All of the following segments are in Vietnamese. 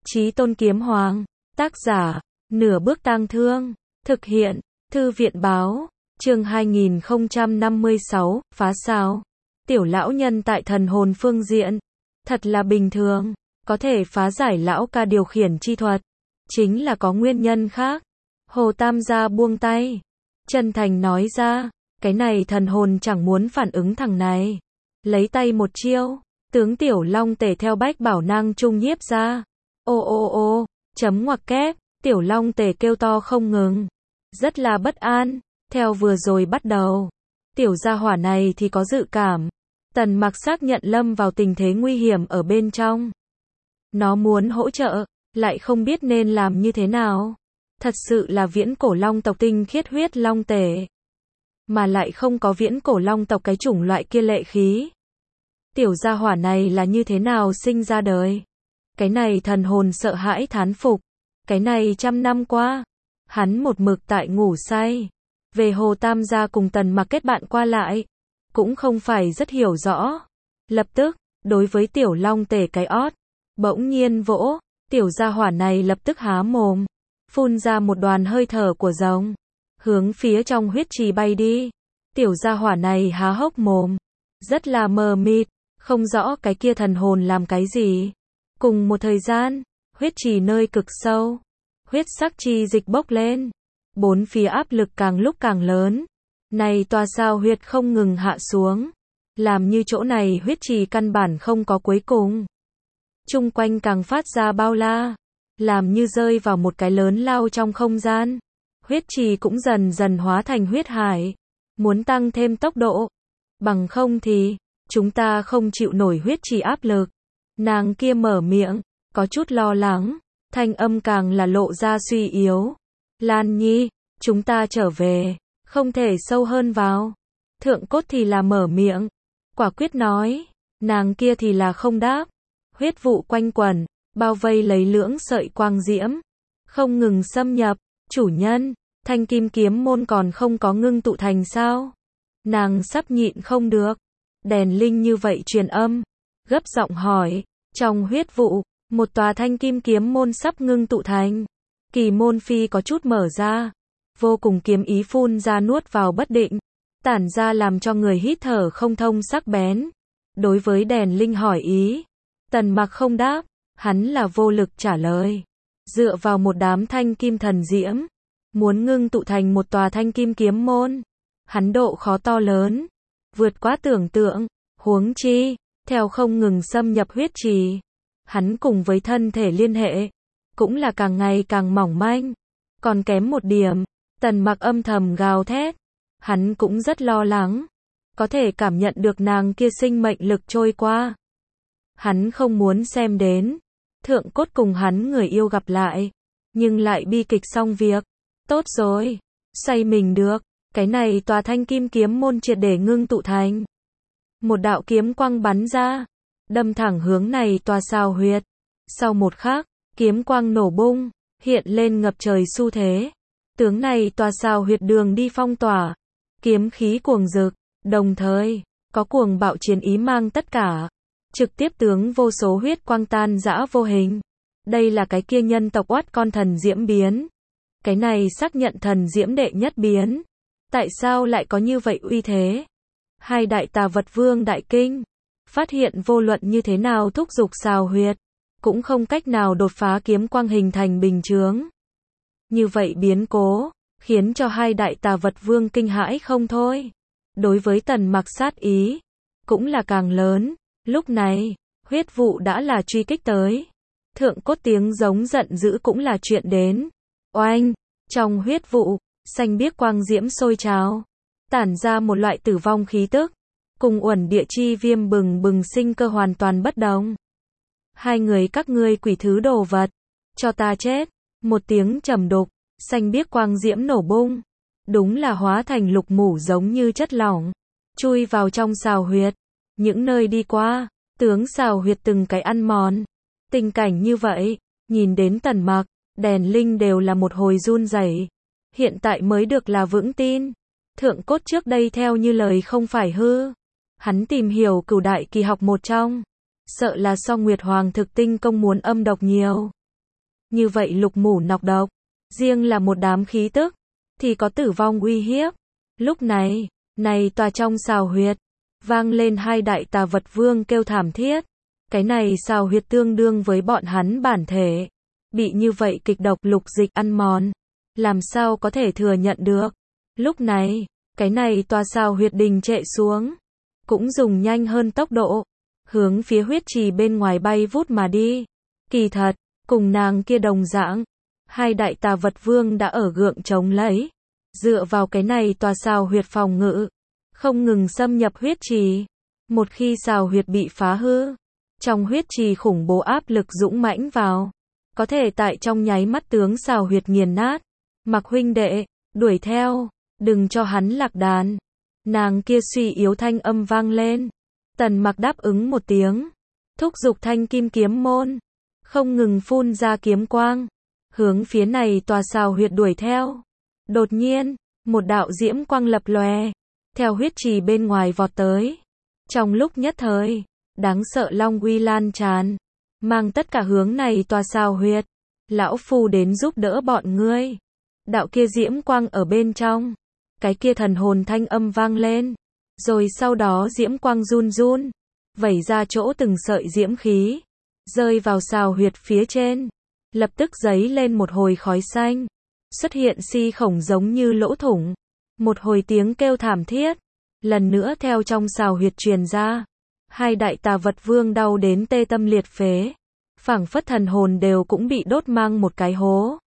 Chí Tôn Kiếm Hoàng. Tác giả, Nửa Bước Tang Thương. Thực hiện, Thư viện báo. Chương 2056, phá sao. Tiểu lão nhân tại thần hồn phương diện. Thật là bình thường. Có thể phá giải lão ca điều khiển chi thuật. Chính là có nguyên nhân khác. Hồ Tam gia buông tay. Chân thành nói ra. Cái này thần hồn chẳng muốn phản ứng thằng này. Lấy tay một chiêu. Tướng Tiểu Long Tể theo Bách Bảo Nang trung nhiếp ra. Ô ô ô, chấm ngoặc kép. Tiểu Long Tể kêu to không ngừng. Rất là bất an. Theo vừa rồi bắt đầu. Tiểu gia hỏa này thì có dự cảm. Tần Mặc xác nhận lâm vào tình thế nguy hiểm ở bên trong. Nó muốn hỗ trợ, lại không biết nên làm như thế nào. Thật sự là viễn cổ long tộc tinh khiết huyết long tể. Mà lại không có viễn cổ long tộc cái chủng loại kia lệ khí. Tiểu gia hỏa này là như thế nào sinh ra đời. Cái này thần hồn sợ hãi thán phục. Cái này 100 năm qua. Hắn một mực tại ngủ say. Về Hồ Tam gia cùng Tần Mặc kết bạn qua lại. Cũng không phải rất hiểu rõ. Lập tức, đối với Tiểu Long Tể cái ót. Bỗng nhiên vỗ. Tiểu gia hỏa này lập tức há mồm. Phun ra một đoàn hơi thở của rồng. Hướng phía trong huyết trì bay đi. Tiểu gia hỏa này há hốc mồm. Rất là mờ mịt. Không rõ cái kia thần hồn làm cái gì. Cùng một thời gian, huyết trì nơi cực sâu. Huyết sắc chi dịch bốc lên. Bốn phía áp lực càng lúc càng lớn. Này tòa sao huyệt không ngừng hạ xuống. Làm như chỗ này huyết trì căn bản không có cuối cùng. Chung quanh càng phát ra bao la. Làm như rơi vào một cái lớn lao trong không gian. Huyết trì cũng dần dần hóa thành huyết hải. Muốn tăng thêm tốc độ. Bằng không thì, chúng ta không chịu nổi huyết trì áp lực. Nàng kia mở miệng, có chút lo lắng. Thanh âm càng là lộ ra suy yếu. Lan Nhi, chúng ta trở về. Không thể sâu hơn vào. Thượng cốt thì là mở miệng. Quả quyết nói. Nàng kia thì là không đáp. Huyết vụ quanh quẩn. Bao vây lấy lưỡng sợi quang diễm. Không ngừng xâm nhập. Chủ nhân, thanh kim kiếm môn còn không có ngưng tụ thành sao? Nàng sắp nhịn không được. Đèn linh như vậy truyền âm. Gấp giọng hỏi. Trong huyết vụ, một tòa thanh kim kiếm môn sắp ngưng tụ thành. Kỳ môn phi có chút mở ra. Vô cùng kiếm ý phun ra nuốt vào bất định. Tản ra làm cho người hít thở không thông sắc bén. Đối với đèn linh hỏi ý. Tần Mặc không đáp. Hắn là vô lực trả lời. Dựa vào một đám thanh kim thần diễm. Muốn ngưng tụ thành một tòa thanh kim kiếm môn. Hắn độ khó to lớn. Vượt quá tưởng tượng. Huống chi. Theo không ngừng xâm nhập huyết trì. Hắn cùng với thân thể liên hệ. Cũng là càng ngày càng mỏng manh. Còn kém một điểm. Tần Mặc âm thầm gào thét. Hắn cũng rất lo lắng. Có thể cảm nhận được nàng kia sinh mệnh lực trôi qua. Hắn không muốn xem đến. Thượng cốt cùng hắn người yêu gặp lại. Nhưng lại bi kịch xong việc. Tốt rồi. Say mình được. Cái này tòa thanh kim kiếm môn triệt để ngưng tụ thành. Một đạo kiếm quang bắn ra. Đâm thẳng hướng này tòa sao huyệt. Sau một khắc, kiếm quang nổ bung. Hiện lên ngập trời xu thế. Tướng này tòa sao huyệt đường đi phong tỏa. Kiếm khí cuồng rực. Đồng thời, có cuồng bạo chiến ý mang tất cả. Trực tiếp tướng vô số huyết quang tan rã vô hình. Đây là cái kia nhân tộc oát con thần diễm biến. Cái này xác nhận thần diễm đệ nhất biến. Tại sao lại có như vậy uy thế? Hai đại tà vật vương đại kinh. Phát hiện vô luận như thế nào thúc giục sao huyệt. Cũng không cách nào đột phá kiếm quang hình thành bình chướng. Như vậy biến cố. Khiến cho hai đại tà vật vương kinh hãi không thôi. Đối với Tần Mặc sát ý. Cũng là càng lớn. Lúc này, huyết vụ đã là truy kích tới. Thượng cốt tiếng giống giận dữ cũng là chuyện đến. Oanh, trong huyết vụ, xanh biếc quang diễm sôi trào. Tản ra một loại tử vong khí tức. Cùng uẩn địa chi viêm bừng bừng sinh cơ hoàn toàn bất đồng. Hai người các ngươi quỷ thứ đồ vật. Cho ta chết. Một tiếng trầm đục, xanh biếc quang diễm nổ bung. Đúng là hóa thành lục mủ giống như chất lỏng. Chui vào trong xào huyệt. Những nơi đi qua, tướng xào huyệt từng cái ăn mòn. Tình cảnh như vậy, nhìn đến Tần Mặc, đèn linh đều là một hồi run rẩy. Hiện tại mới được là vững tin. Thượng cốt trước đây theo như lời không phải hư. Hắn tìm hiểu cửu đại kỳ học một trong. Sợ là so Nguyệt Hoàng thực tinh công muốn âm độc nhiều. Như vậy lục mủ nọc độc, riêng là một đám khí tức, thì có tử vong uy hiếp. Lúc này, tòa trong xào huyệt, vang lên hai đại tà vật vương kêu thảm thiết. Cái này xào huyệt tương đương với bọn hắn bản thể. Bị như vậy kịch độc lục dịch ăn mòn, làm sao có thể thừa nhận được. Lúc này, cái này tòa xào huyệt đình trệ xuống, cũng dùng nhanh hơn tốc độ, hướng phía huyết trì bên ngoài bay vút mà đi. Kỳ thật, cùng nàng kia đồng dạng, hai đại tà vật vương đã ở gượng chống lấy, dựa vào cái này tòa xào huyệt phòng ngự, không ngừng xâm nhập huyết trì. Một khi xào huyệt bị phá hư, trong huyết trì khủng bố áp lực dũng mãnh vào, có thể tại trong nháy mắt tướng xào huyệt nghiền nát. Mặc huynh đệ, đuổi theo, đừng cho hắn lạc đàn. Nàng kia suy yếu thanh âm vang lên. Tần Mặc đáp ứng một tiếng, thúc giục thanh kim kiếm môn, không ngừng phun ra kiếm quang, hướng phía này tòa xào huyệt đuổi theo. Đột nhiên, một đạo diễm quang lập lòe, theo huyết trì bên ngoài vọt tới. Trong lúc nhất thời, đáng sợ long uy lan tràn, mang tất cả hướng này tòa xào huyệt. Lão phu đến giúp đỡ bọn ngươi. Đạo kia diễm quang ở bên trong, cái kia thần hồn thanh âm vang lên, rồi sau đó diễm quang run run, vẩy ra chỗ từng sợi diễm khí, rơi vào xào huyệt phía trên, lập tức giấy lên một hồi khói xanh, xuất hiện si khổng giống như lỗ thủng, một hồi tiếng kêu thảm thiết, lần nữa theo trong xào huyệt truyền ra. Hai đại tà vật vương đau đến tê tâm liệt phế, phảng phất thần hồn đều cũng bị đốt mang một cái hố.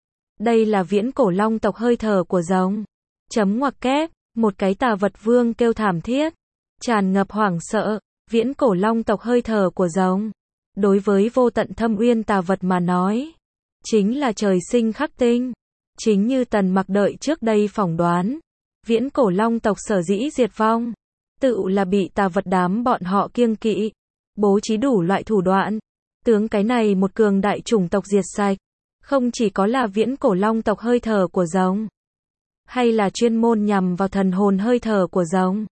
Đây là viễn cổ long tộc hơi thở của rồng. Chấm ngoặc kép, một cái tà vật vương kêu thảm thiết, tràn ngập hoảng sợ, viễn cổ long tộc hơi thở của rồng. Đối với vô tận thâm uyên tà vật mà nói, chính là trời sinh khắc tinh. Chính như Tần Mặc đợi trước đây phỏng đoán, viễn cổ long tộc sở dĩ diệt vong, tự là bị tà vật đám bọn họ kiêng kỵ, bố trí đủ loại thủ đoạn, tướng cái này một cường đại chủng tộc diệt sạch. Không chỉ có là viễn cổ long tộc hơi thở của rồng, hay là chuyên môn nhằm vào thần hồn hơi thở của rồng.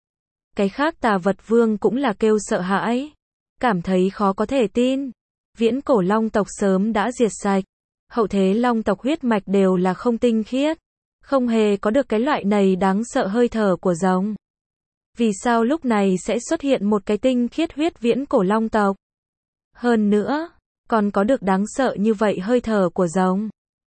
Cái khác tà vật vương cũng là kêu sợ hãi, cảm thấy khó có thể tin. Viễn cổ long tộc sớm đã diệt sạch, hậu thế long tộc huyết mạch đều là không tinh khiết, không hề có được cái loại này đáng sợ hơi thở của rồng. Vì sao lúc này sẽ xuất hiện một cái tinh khiết huyết viễn cổ long tộc? Hơn nữa, còn có được đáng sợ như vậy hơi thở của rồng.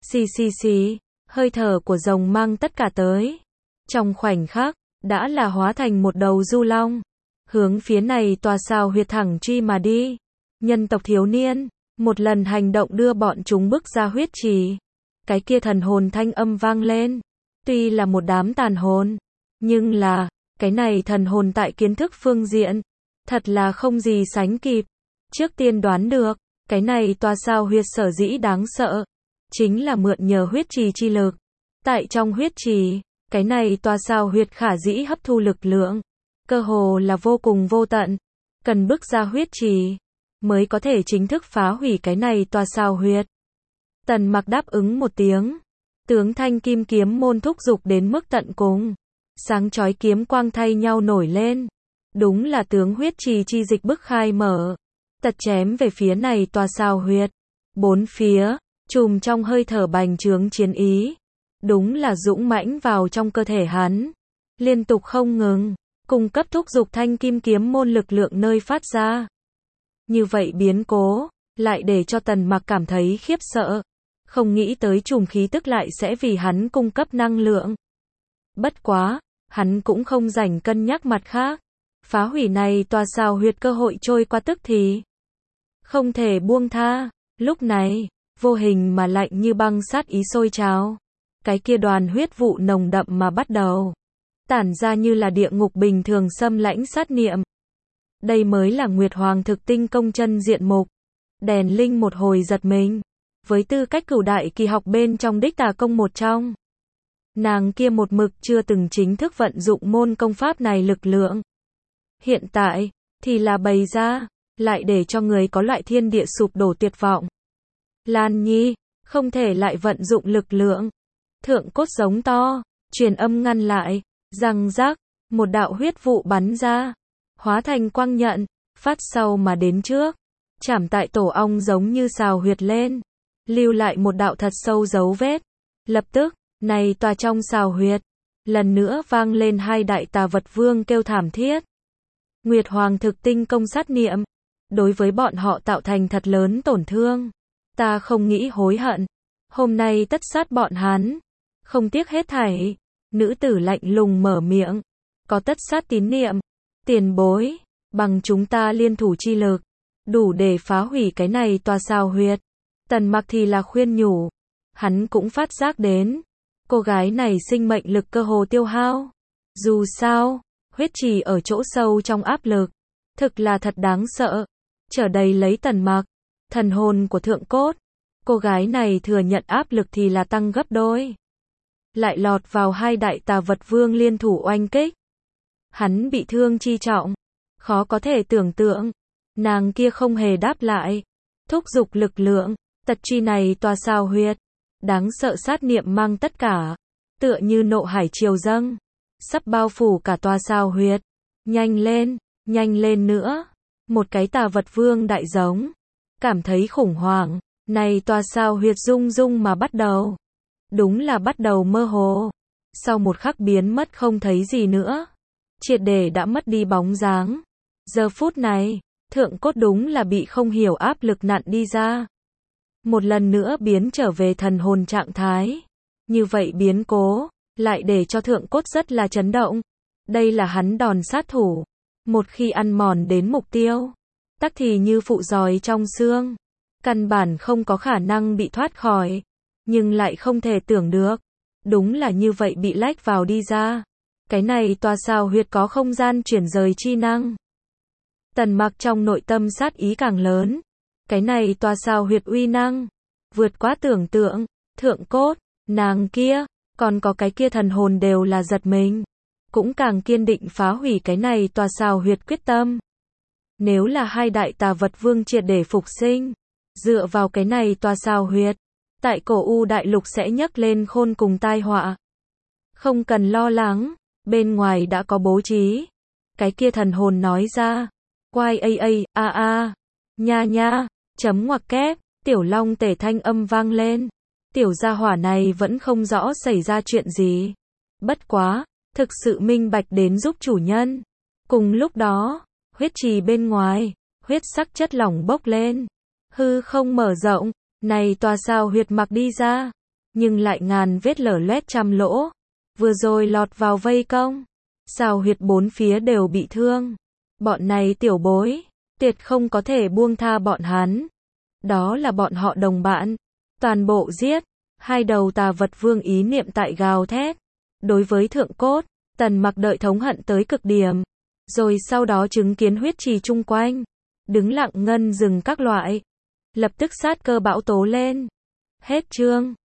Xì, hơi thở của rồng mang tất cả tới. Trong khoảnh khắc, đã là hóa thành một đầu du long, hướng phía này tòa xào huyệt thẳng truy mà đi. Nhân tộc thiếu niên, một lần hành động đưa bọn chúng bước ra huyết trì. Cái kia thần hồn thanh âm vang lên. Tuy là một đám tàn hồn, nhưng là, cái này thần hồn tại kiến thức phương diện, thật là không gì sánh kịp. Trước tiên đoán được, cái này tòa xào huyệt sở dĩ đáng sợ, chính là mượn nhờ huyết trì chi lực. Tại trong huyết trì, cái này tòa xào huyệt khả dĩ hấp thu lực lượng, cơ hồ là vô cùng vô tận, cần bước ra huyết trì, mới có thể chính thức phá hủy cái này tòa xào huyệt. Tần Mặc đáp ứng một tiếng, tướng thanh kim kiếm môn thúc giục đến mức tận cùng, sáng chói kiếm quang thay nhau nổi lên, đúng là tướng huyết trì chi dịch bức khai mở, tật chém về phía này tòa xào huyệt. Bốn phía, trùm trong hơi thở bành trướng chiến ý, đúng là dũng mãnh vào trong cơ thể hắn, liên tục không ngừng, cung cấp thúc giục thanh kim kiếm môn lực lượng nơi phát ra. Như vậy biến cố, lại để cho Tần Mặc cảm thấy khiếp sợ, không nghĩ tới trùm khí tức lại sẽ vì hắn cung cấp năng lượng. Bất quá, hắn cũng không rảnh cân nhắc mặt khác, phá hủy này tòa xào huyệt cơ hội trôi qua tức thì không thể buông tha. Lúc này, vô hình mà lạnh như băng sát ý sôi trào, cái kia đoàn huyết vụ nồng đậm mà bắt đầu tản ra như là địa ngục bình thường xâm lãnh sát niệm. Đây mới là Nguyệt Hoàng thực tinh công chân diện mục. Đèn Linh một hồi giật mình, với tư cách cửu đại kỳ học bên trong đích tà công một trong, nàng kia một mực chưa từng chính thức vận dụng môn công pháp này lực lượng. Hiện tại, thì là bày ra, lại để cho người có loại thiên địa sụp đổ tuyệt vọng. Lan Nhi, không thể lại vận dụng lực lượng. Thượng cốt giống to, truyền âm ngăn lại, răng rác, một đạo huyết vụ bắn ra, hóa thành quang nhận, phát sau mà đến trước, chảm tại tổ ong giống như xào huyệt lên. lưu lại một đạo thật sâu dấu vết. Lập tức, này tòa trong xào huyệt, lần nữa vang lên hai đại tà vật vương kêu thảm thiết. Nguyệt Hoàng thực tinh công sát niệm, đối với bọn họ tạo thành thật lớn tổn thương. Ta không nghĩ hối hận, hôm nay tất sát bọn hắn, không tiếc hết thảy. Nữ tử lạnh lùng mở miệng, có tất sát tín niệm, tiền bối, bằng chúng ta liên thủ chi lực, đủ để phá hủy cái này tòa xào huyệt. Tần Mặc thì là khuyên nhủ, hắn cũng phát giác đến, cô gái này sinh mệnh lực cơ hồ tiêu hao. Dù sao, huyết trì ở chỗ sâu trong áp lực, thực là thật đáng sợ. Trở đầy lấy Tần Mặc, thần hồn của thượng cốt, cô gái này thừa nhận áp lực thì là tăng gấp đôi. Lại lọt vào hai đại tà vật vương liên thủ oanh kích. Hắn bị thương chi trọng, khó có thể tưởng tượng. Nàng kia không hề đáp lại, thúc giục lực lượng, tật truy này tòa xào huyệt. Đáng sợ sát niệm mang tất cả, tựa như nộ hải triều dâng, sắp bao phủ cả tòa xào huyệt. Nhanh lên nữa. Một cái tà vật vương đại giống, cảm thấy khủng hoảng, này tòa xào huyệt rung rung mà bắt đầu. Đúng là bắt đầu mơ hồ. Sau một khắc biến mất không thấy gì nữa. Triệt để đã mất đi bóng dáng. Giờ phút này, thượng cốt đúng là bị không hiểu áp lực nặn đi ra. Một lần nữa biến trở về thần hồn trạng thái. Như vậy biến cố, lại để cho thượng cốt rất là chấn động. Đây là hắn đòn sát thủ. Một khi ăn mòn đến mục tiêu, tắc thì như phụ giòi trong xương. Căn bản không có khả năng bị thoát khỏi. Nhưng lại không thể tưởng được. Đúng là như vậy bị lách vào đi ra. Cái này tòa xào huyệt có không gian chuyển rời chi năng. Tần Mặc trong nội tâm sát ý càng lớn. Cái này tòa xào huyệt uy năng, vượt quá tưởng tượng. Thượng cốt, nàng kia, còn có cái kia thần hồn đều là giật mình. Cũng càng kiên định phá hủy cái này tòa xào huyệt quyết tâm. Nếu là hai đại tà vật vương triệt để phục sinh, dựa vào cái này tòa xào huyệt, tại cổ U đại lục sẽ nhấc lên khôn cùng tai họa. Không cần lo lắng, bên ngoài đã có bố trí. Cái kia thần hồn nói ra. Quai nha, chấm ngoặc kép, Tiểu Long Tể thanh âm vang lên. Tiểu gia hỏa này vẫn không rõ xảy ra chuyện gì. Bất quá, thực sự minh bạch đến giúp chủ nhân. Cùng lúc đó, huyết trì bên ngoài, huyết sắc chất lỏng bốc lên. Hư không mở rộng, này tòa xào huyệt mặc đi ra. Nhưng lại ngàn vết lở loét trăm lỗ. Vừa rồi lọt vào vây công. Xào huyệt bốn phía đều bị thương. Bọn này tiểu bối, tuyệt không có thể buông tha bọn hắn. Đó là bọn họ đồng bạn. Toàn bộ giết. Hai đầu tà vật vương ý niệm tại gào thét. Đối với thượng cốt, Tần Mặc đợi thống hận tới cực điểm. Rồi sau đó chứng kiến huyết trì chung quanh. Đứng lặng ngân dừng các loại. Lập tức sát cơ bão tố lên. Hết chương.